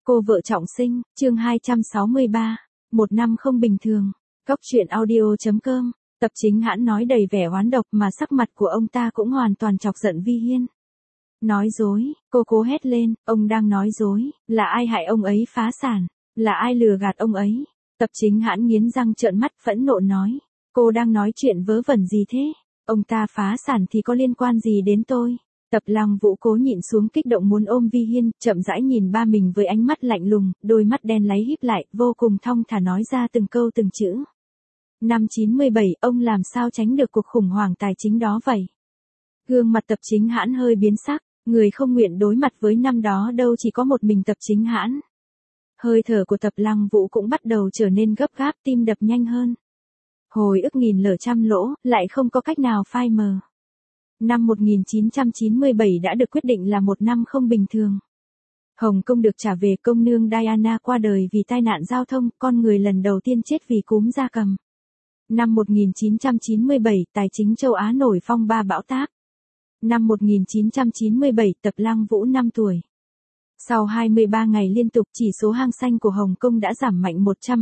Cô vợ trọng sinh, chương 263. Một năm không bình thường. Góc truyện audio.com. Tập Chính Hãn nói đầy vẻ oán độc mà sắc mặt của ông ta cũng hoàn toàn chọc giận Vi Hiên. Nói dối, cô cố hét lên, ông đang nói dối, là ai hại ông ấy phá sản, là ai lừa gạt ông ấy. Tập Chính Hãn nghiến răng trợn mắt phẫn nộ nói, cô đang nói chuyện vớ vẩn gì thế, ông ta phá sản thì có liên quan gì đến tôi. Tập Lăng Vũ cố nhịn xuống kích động muốn ôm Vi Hiên, chậm rãi nhìn ba mình với ánh mắt lạnh lùng, đôi mắt đen láy híp lại, vô cùng thong thả nói ra từng câu từng chữ. Năm 97, ông làm sao tránh được cuộc khủng hoảng tài chính đó vậy? Gương mặt Tập Chính Hãn hơi biến sắc, người không nguyện đối mặt với năm đó đâu chỉ có một mình Tập Chính Hãn. Hơi thở của Tập Lăng Vũ cũng bắt đầu trở nên gấp gáp, tim đập nhanh hơn. Hồi ức nghìn lở trăm lỗ, lại không có cách nào phai mờ. Năm 1997 đã được quyết định là một năm không bình thường. Hồng Kông được trả về, công nương Diana qua đời vì tai nạn giao thông, con người lần đầu tiên chết vì cúm gia cầm. Năm 1997, tài chính châu Á nổi phong ba bão táp. Năm 1997, Tập Lăng Vũ 5 tuổi. Sau 23 ngày liên tục, chỉ số hang xanh của Hồng Kông đã giảm mạnh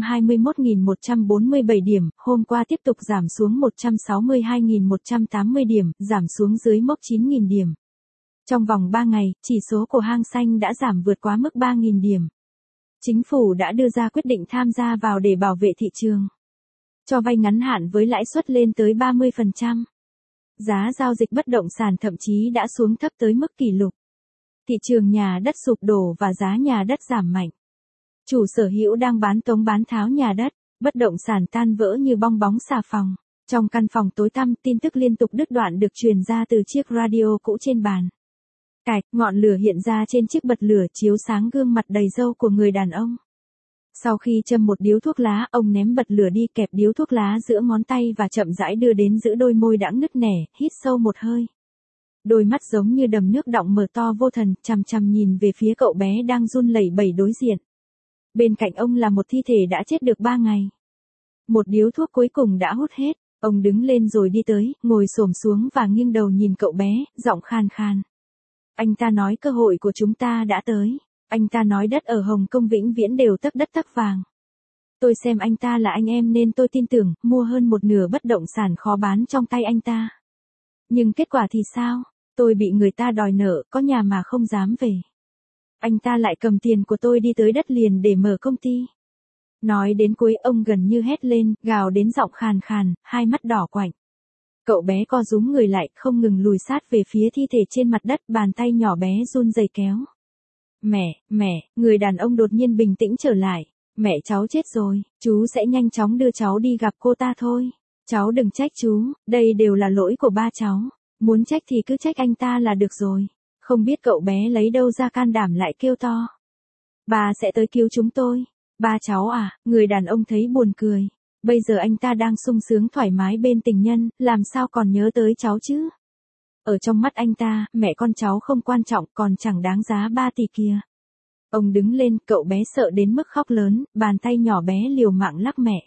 121.147 điểm, hôm qua tiếp tục giảm xuống 162.180 điểm, giảm xuống dưới mốc 9.000 điểm. Trong vòng 3 ngày, chỉ số của hang xanh đã giảm vượt quá mức 3.000 điểm. Chính phủ đã đưa ra quyết định tham gia vào để bảo vệ thị trường. Cho vay ngắn hạn với lãi suất lên tới 30%. Giá giao dịch bất động sản thậm chí đã xuống thấp tới mức kỷ lục. Thị trường nhà đất sụp đổ và giá nhà đất giảm mạnh. Chủ sở hữu đang bán tống bán tháo nhà đất, bất động sản tan vỡ như bong bóng xà phòng. Trong căn phòng tối tăm, tin tức liên tục đứt đoạn được truyền ra từ chiếc radio cũ trên bàn. Cạch, ngọn lửa hiện ra trên chiếc bật lửa chiếu sáng gương mặt đầy râu của người đàn ông. Sau khi châm một điếu thuốc lá, ông ném bật lửa đi, kẹp điếu thuốc lá giữa ngón tay và chậm rãi đưa đến giữa đôi môi đãng nứt nẻ, hít sâu một hơi. Đôi mắt giống như đầm nước đọng mở to vô thần, chằm chằm nhìn về phía cậu bé đang run lẩy bẩy đối diện. Bên cạnh ông là một thi thể đã chết được 3 ngày. Một điếu thuốc cuối cùng đã hút hết, ông đứng lên rồi đi tới, ngồi xổm xuống và nghiêng đầu nhìn cậu bé, giọng khàn khàn. Anh ta nói cơ hội của chúng ta đã tới. Anh ta nói đất ở Hồng Kông vĩnh viễn đều tấc đất tấc vàng. Tôi xem anh ta là anh em nên tôi tin tưởng, mua hơn một nửa bất động sản khó bán trong tay anh ta. Nhưng kết quả thì sao? Tôi bị người ta đòi nợ, có nhà mà không dám về. Anh ta lại cầm tiền của tôi đi tới đất liền để mở công ty. Nói đến cuối ông gần như hét lên, gào đến giọng khàn khàn, hai mắt đỏ quạnh. Cậu bé co rúm người lại, không ngừng lùi sát về phía thi thể trên mặt đất, bàn tay nhỏ bé run rẩy kéo. Mẹ, người đàn ông đột nhiên bình tĩnh trở lại. Mẹ cháu chết rồi, chú sẽ nhanh chóng đưa cháu đi gặp cô ta thôi. Cháu đừng trách chú, đây đều là lỗi của ba cháu. Muốn trách thì cứ trách anh ta là được rồi. Không biết cậu bé lấy đâu ra can đảm lại kêu to. Ba sẽ tới cứu chúng tôi. Ba cháu à, người đàn ông thấy buồn cười. Bây giờ anh ta đang sung sướng thoải mái bên tình nhân, làm sao còn nhớ tới cháu chứ? Ở trong mắt anh ta, mẹ con cháu không quan trọng, còn chẳng đáng giá 3 tỷ kia. Ông đứng lên, cậu bé sợ đến mức khóc lớn, bàn tay nhỏ bé liều mạng lắc mẹ.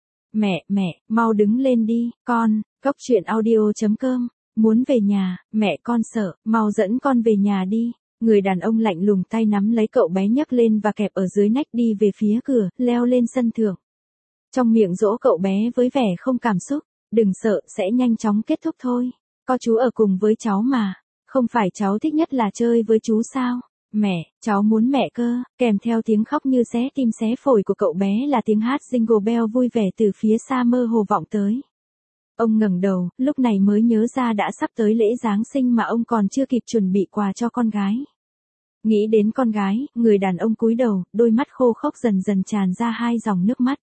Mẹ, mau đứng lên đi, con. Góc truyện audio.com. Muốn về nhà, mẹ con sợ, mau dẫn con về nhà đi. Người đàn ông lạnh lùng tay nắm lấy cậu bé nhấc lên và kẹp ở dưới nách đi về phía cửa, leo lên sân thượng. Trong miệng dỗ cậu bé với vẻ không cảm xúc, đừng sợ, sẽ nhanh chóng kết thúc thôi. Có chú ở cùng với cháu mà, không phải cháu thích nhất là chơi với chú sao? Mẹ, cháu muốn mẹ cơ. Kèm theo tiếng khóc như xé tim xé phổi của cậu bé là tiếng hát Jingle Bell vui vẻ từ phía xa mơ hồ vọng tới. Ông ngẩng đầu, lúc này mới nhớ ra đã sắp tới lễ Giáng sinh mà ông còn chưa kịp chuẩn bị quà cho con gái. Nghĩ đến con gái, người đàn ông cúi đầu, đôi mắt khô khốc dần dần tràn ra hai dòng nước mắt.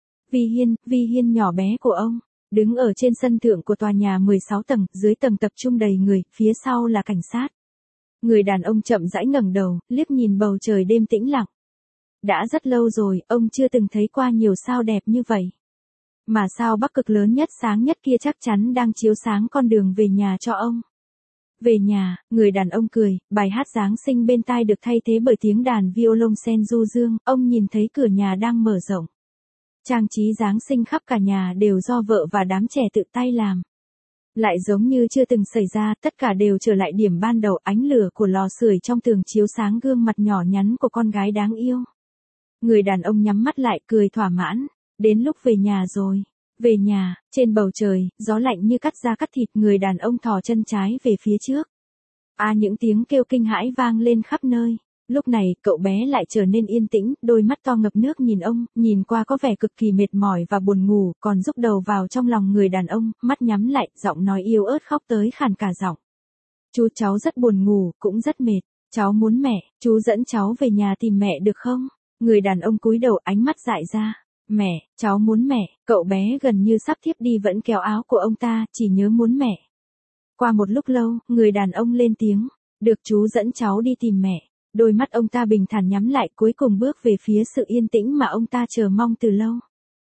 Vi Hiên nhỏ bé của ông, đứng ở trên sân thượng của tòa nhà 16 tầng, dưới tầng tập trung đầy người, phía sau là cảnh sát. Người đàn ông chậm rãi ngẩng đầu, liếc nhìn bầu trời đêm tĩnh lặng. Đã rất lâu rồi, ông chưa từng thấy qua nhiều sao đẹp như vậy. Mà sao Bắc Cực lớn nhất sáng nhất kia chắc chắn đang chiếu sáng con đường về nhà cho ông. Về nhà, người đàn ông cười, bài hát Giáng sinh bên tai được thay thế bởi tiếng đàn violoncel du dương, ông nhìn thấy cửa nhà đang mở rộng. Trang trí Giáng sinh khắp cả nhà đều do vợ và đám trẻ tự tay làm. Lại giống như chưa từng xảy ra, tất cả đều trở lại điểm ban đầu, ánh lửa của lò sưởi trong tường chiếu sáng gương mặt nhỏ nhắn của con gái đáng yêu. Người đàn ông nhắm mắt lại cười thỏa mãn, đến lúc về nhà rồi. Về nhà, trên bầu trời, gió lạnh như cắt da cắt thịt, người đàn ông thò chân trái về phía trước. Những tiếng kêu kinh hãi vang lên khắp nơi. Lúc này, cậu bé lại trở nên yên tĩnh, đôi mắt to ngập nước nhìn ông, nhìn qua có vẻ cực kỳ mệt mỏi và buồn ngủ, còn rúc đầu vào trong lòng người đàn ông, mắt nhắm lại, giọng nói yếu ớt khóc tới khàn cả giọng. Chú, cháu rất buồn ngủ, cũng rất mệt, cháu muốn mẹ, chú dẫn cháu về nhà tìm mẹ được không? Người đàn ông cúi đầu, ánh mắt dại ra. Mẹ, cháu muốn mẹ, cậu bé gần như sắp thiếp đi vẫn kéo áo của ông ta, chỉ nhớ muốn mẹ. Qua một lúc lâu, người đàn ông lên tiếng, được, chú dẫn cháu đi tìm mẹ. Đôi mắt ông ta bình thản nhắm lại, cuối cùng bước về phía sự yên tĩnh mà ông ta chờ mong từ lâu.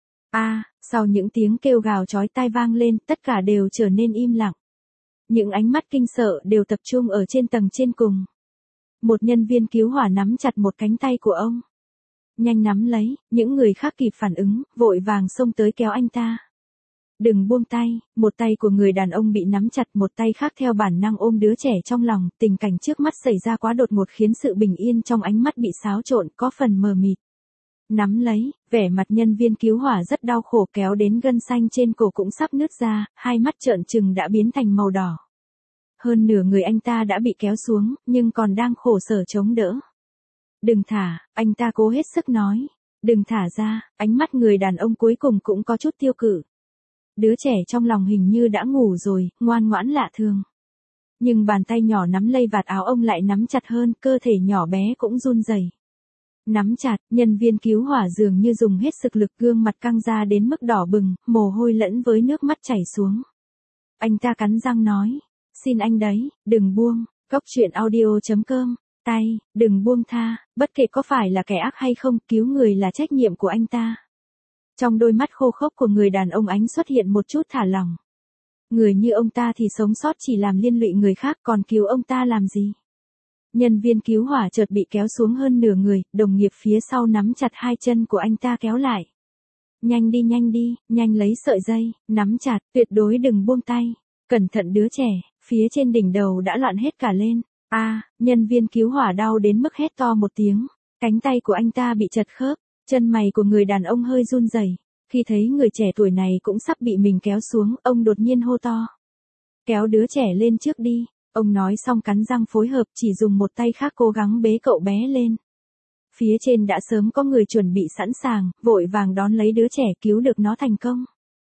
Sau những tiếng kêu gào chói tai vang lên, tất cả đều trở nên im lặng. Những ánh mắt kinh sợ đều tập trung ở trên tầng trên cùng. Một nhân viên cứu hỏa nắm chặt một cánh tay của ông. Nhanh nắm lấy, những người khác kịp phản ứng, vội vàng xông tới kéo anh ta. Đừng buông tay, một tay của người đàn ông bị nắm chặt, một tay khác theo bản năng ôm đứa trẻ trong lòng, tình cảnh trước mắt xảy ra quá đột ngột khiến sự bình yên trong ánh mắt bị xáo trộn, có phần mờ mịt. Nắm lấy, vẻ mặt nhân viên cứu hỏa rất đau khổ, kéo đến gân xanh trên cổ cũng sắp nứt ra, hai mắt trợn trừng đã biến thành màu đỏ. Hơn nửa người anh ta đã bị kéo xuống, nhưng còn đang khổ sở chống đỡ. Đừng thả, anh ta cố hết sức nói. Đừng thả ra, ánh mắt người đàn ông cuối cùng cũng có chút tiêu cự. Đứa trẻ trong lòng hình như đã ngủ rồi, ngoan ngoãn lạ thường. Nhưng bàn tay nhỏ nắm lấy vạt áo ông lại nắm chặt hơn, cơ thể nhỏ bé cũng run rẩy. Nắm chặt, nhân viên cứu hỏa dường như dùng hết sức lực, gương mặt căng ra đến mức đỏ bừng, mồ hôi lẫn với nước mắt chảy xuống. Anh ta cắn răng nói, xin anh đấy, đừng buông, Goctruyện.audio.com, tay, đừng buông tha, bất kể có phải là kẻ ác hay không, cứu người là trách nhiệm của anh ta. Trong đôi mắt khô khốc của người đàn ông ánh xuất hiện một chút thả lỏng. Người như ông ta thì sống sót chỉ làm liên lụy người khác, còn cứu ông ta làm gì? Nhân viên cứu hỏa chợt bị kéo xuống hơn nửa người, đồng nghiệp phía sau nắm chặt hai chân của anh ta kéo lại. Nhanh đi, nhanh lấy sợi dây, nắm chặt, tuyệt đối đừng buông tay. Cẩn thận đứa trẻ, phía trên đỉnh đầu đã loạn hết cả lên. Nhân viên cứu hỏa đau đến mức hét to một tiếng. Cánh tay của anh ta bị chật khớp, chân mày của người đàn ông hơi run rẩy. Khi thấy người trẻ tuổi này cũng sắp bị mình kéo xuống, ông đột nhiên hô to. Kéo đứa trẻ lên trước đi. Ông nói xong cắn răng phối hợp, chỉ dùng một tay khác cố gắng bế cậu bé lên. Phía trên đã sớm có người chuẩn bị sẵn sàng, vội vàng đón lấy đứa trẻ, cứu được nó thành công.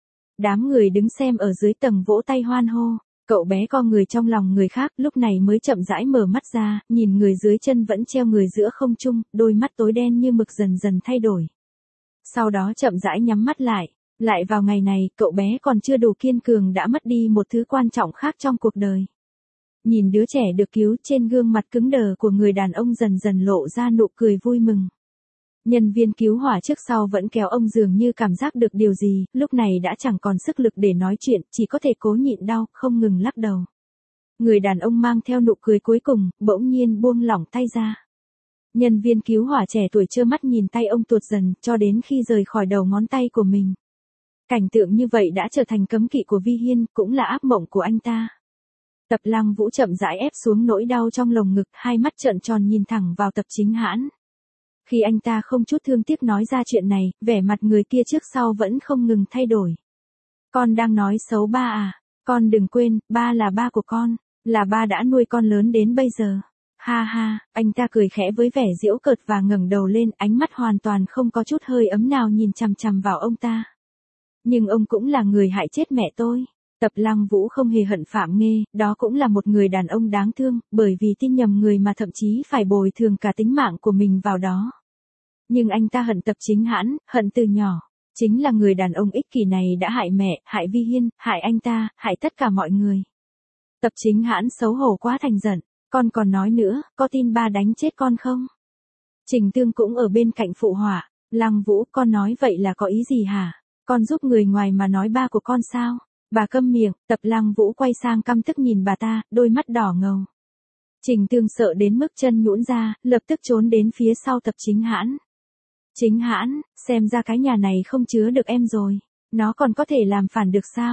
Đám người đứng xem ở dưới tầng vỗ tay hoan hô. Cậu bé co người trong lòng người khác, lúc này mới chậm rãi mở mắt ra, nhìn người dưới chân vẫn treo người giữa không trung, đôi mắt tối đen như mực dần dần thay đổi. Sau đó chậm rãi nhắm mắt lại. Lại vào ngày này, cậu bé còn chưa đủ kiên cường đã mất đi một thứ quan trọng khác trong cuộc đời. Nhìn đứa trẻ được cứu, trên gương mặt cứng đờ của người đàn ông dần dần lộ ra nụ cười vui mừng. Nhân viên cứu hỏa trước sau vẫn kéo ông, dường như cảm giác được điều gì, lúc này đã chẳng còn sức lực để nói chuyện, chỉ có thể cố nhịn đau, không ngừng lắc đầu. Người đàn ông mang theo nụ cười cuối cùng, bỗng nhiên buông lỏng tay ra. Nhân viên cứu hỏa trẻ tuổi trơ mắt nhìn tay ông tuột dần, cho đến khi rời khỏi đầu ngón tay của mình. Cảnh tượng như vậy đã trở thành cấm kỵ của Vi Hiên, cũng là ác mộng của anh ta. Tập Lăng Vũ chậm rãi ép xuống nỗi đau trong lồng ngực, hai mắt trợn tròn nhìn thẳng vào Tập Chính Hãn. Khi anh ta không chút thương tiếc nói ra chuyện này, vẻ mặt người kia trước sau vẫn không ngừng thay đổi. Con đang nói xấu ba à? Con đừng quên, ba là ba của con, là ba đã nuôi con lớn đến bây giờ. Ha ha, anh ta cười khẽ với vẻ giễu cợt và ngẩng đầu lên, ánh mắt hoàn toàn không có chút hơi ấm nào nhìn chằm chằm vào ông ta. Nhưng ông cũng là người hại chết mẹ tôi. Tập Lăng Vũ không hề hận Phạm Nghê, đó cũng là một người đàn ông đáng thương, bởi vì tin nhầm người mà thậm chí phải bồi thường cả tính mạng của mình vào đó. Nhưng anh ta hận Tập Chính Hãn, hận từ nhỏ. Chính là người đàn ông ích kỷ này đã hại mẹ, hại Vi Hiên, hại anh ta, hại tất cả mọi người. Tập Chính Hãn xấu hổ quá thành giận. Con còn nói nữa, có tin ba đánh chết con không? Trình Tương cũng ở bên cạnh phụ họa. Lăng Vũ, con nói vậy là có ý gì hả? Con giúp người ngoài mà nói ba của con sao? Bà câm miệng. Tập Lăng Vũ quay sang căm tức nhìn bà ta, đôi mắt đỏ ngầu. Trình Tương sợ đến mức chân nhũn ra, lập tức trốn đến phía sau Tập Chính Hãn. Chính Hãn, xem ra cái nhà này không chứa được em rồi. Nó còn có thể làm phản được sao?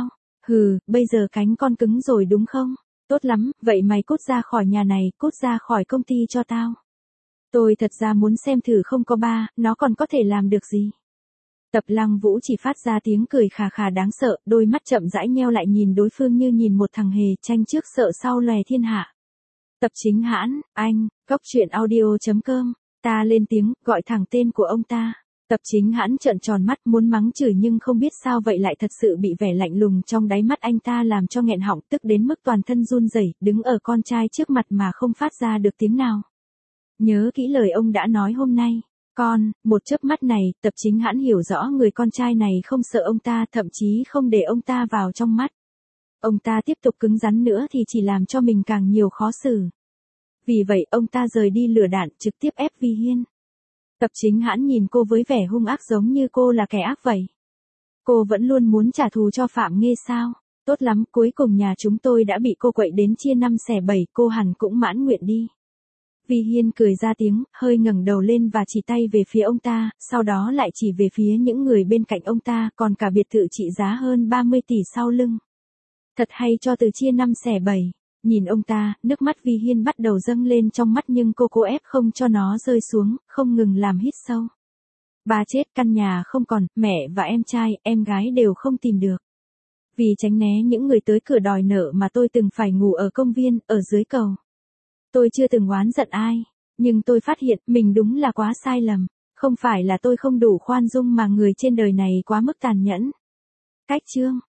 Hừ, bây giờ cánh con cứng rồi đúng không? Tốt lắm, vậy mày cút ra khỏi nhà này, cút ra khỏi công ty cho tao. Tôi thật ra muốn xem thử không có ba, nó còn có thể làm được gì. Tập Lăng Vũ chỉ phát ra tiếng cười khà khà đáng sợ, đôi mắt chậm rãi nheo lại nhìn đối phương như nhìn một thằng hề, tranh trước sợ sau lòe thiên hạ. Tập Chính Hãn, anh, Cóc Truyện Audio.com, ta lên tiếng, gọi thẳng tên của ông ta. Tập Chính Hãn trợn tròn mắt muốn mắng chửi nhưng không biết sao vậy lại thật sự bị vẻ lạnh lùng trong đáy mắt anh ta làm cho nghẹn họng, tức đến mức toàn thân run rẩy, đứng ở con trai trước mặt mà không phát ra được tiếng nào. Nhớ kỹ lời ông đã nói hôm nay. Một chớp mắt này, Tập Chính Hãn hiểu rõ người con trai này không sợ ông ta, thậm chí không để ông ta vào trong mắt. Ông ta tiếp tục cứng rắn nữa thì chỉ làm cho mình càng nhiều khó xử. Vì vậy ông ta rời đi lửa đạn trực tiếp ép Vi Hiên. Tập Chính Hãn nhìn cô với vẻ hung ác giống như cô là kẻ ác vậy. Cô vẫn luôn muốn trả thù cho Phạm Nghê sao? Tốt lắm, cuối cùng nhà chúng tôi đã bị cô quậy đến chia 5 xẻ 7, cô hẳn cũng mãn nguyện đi. Vi Hiên cười ra tiếng, hơi ngẩng đầu lên và chỉ tay về phía ông ta, sau đó lại chỉ về phía những người bên cạnh ông ta, còn cả biệt thự trị giá hơn 30 tỷ sau lưng. Thật hay cho từ chia 5 xẻ 7. Nhìn ông ta, nước mắt Vi Hiên bắt đầu dâng lên trong mắt nhưng cô ép không cho nó rơi xuống, không ngừng làm hít sâu. Ba chết, căn nhà không còn, mẹ và em trai, em gái đều không tìm được. Vì tránh né những người tới cửa đòi nợ mà tôi từng phải ngủ ở công viên, ở dưới cầu. Tôi chưa từng oán giận ai, nhưng tôi phát hiện mình đúng là quá sai lầm. Không phải là tôi không đủ khoan dung mà người trên đời này quá mức tàn nhẫn. Cách chương